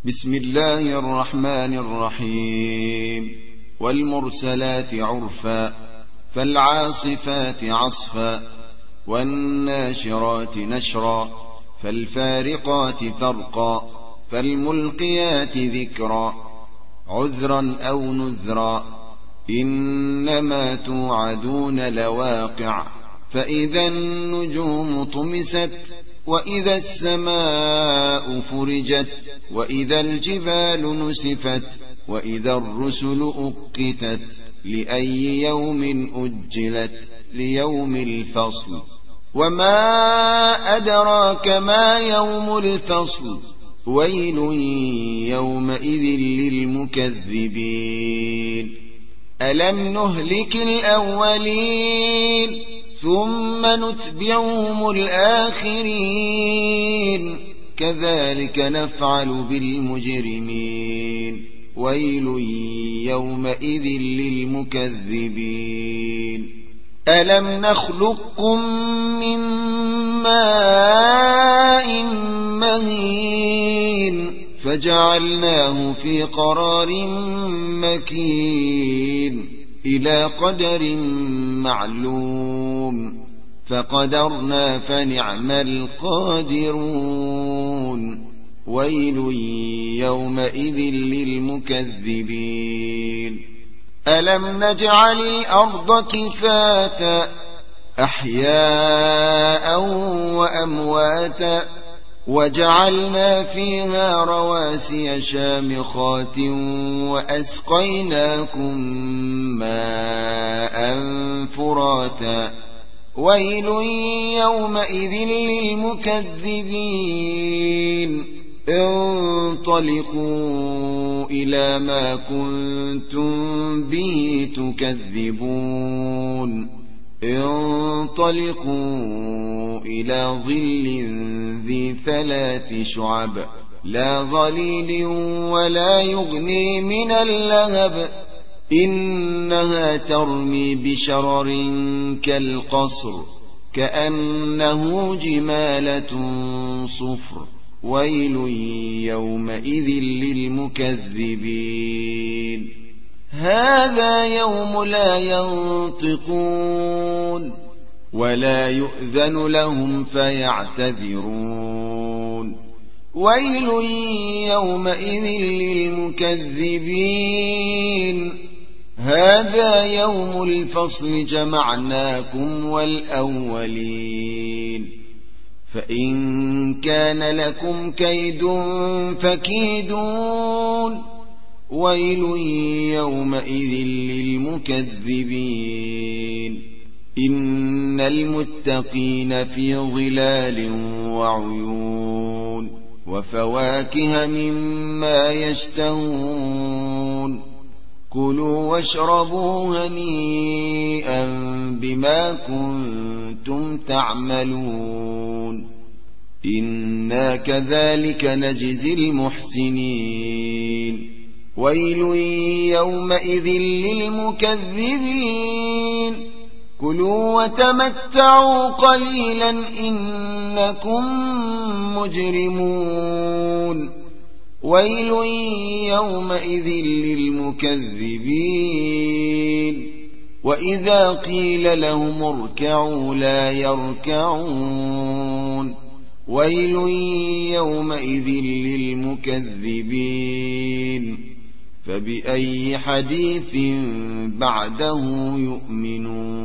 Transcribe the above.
بسم الله الرحمن الرحيم والمرسلات عرفا فالعاصفات عصفا والناشرات نشرا فالفارقات فرقا فالملقيات ذكرا عذرا أو نذرا إنما توعدون لواقع فإذا النجوم طمست وإذا السماء فرجت وإذا الجبال نسفت وإذا الرسل أقتت لأي يوم أجلت ليوم الفصل وما أدراك ما يوم الفصل ويل يومئذ للمكذبين ألم نهلك الأولين ثم نتبعهم الآخرين كذلك نفعل بالمجرمين ويل يومئذ للمكذبين ألم نخلقكم من ماء مهين فجعلناه في قرار مكين إلى قدر معلوم فقدرنا فنعم القادرون ويل يومئذ للمكذبين ألم نجعل الأرض كفاتا أحياء وأمواتا وجعلنا فيها رواسي شامخات وأسقيناكم ماء فراتا ويل يومئذ للمكذبين انطلقوا إلى ما كنتم به تكذبون انطلقوا إلى ظل ذي 3 شعب لا ظليل ولا يغني من اللهب إنها ترمي بشرر كالقصر كأنه جمالة صفر ويل يومئذ للمكذبين هذا يوم لا ينطقون ولا يؤذن لهم فيعتذرون ويل يومئذ للمكذبين هذا يوم الفصل جمعناكم والأولين فإن كان لكم كيد فكيدون ويل يومئذ للمكذبين إن المتقين في ظلال وعيون وفواكه مما يشتهون كلوا واشربوا هنيئا بما كنتم تعملون إنا كذلك نجزي المحسنين ويل يومئذ للمكذبين كلوا وتمتعوا قليلا إنكم مجرمون ويل يومئذ للمكذبين وإذا قيل لهم اركعوا لا يركعون ويل يومئذ للمكذبين فبأي حديث بعده يؤمنون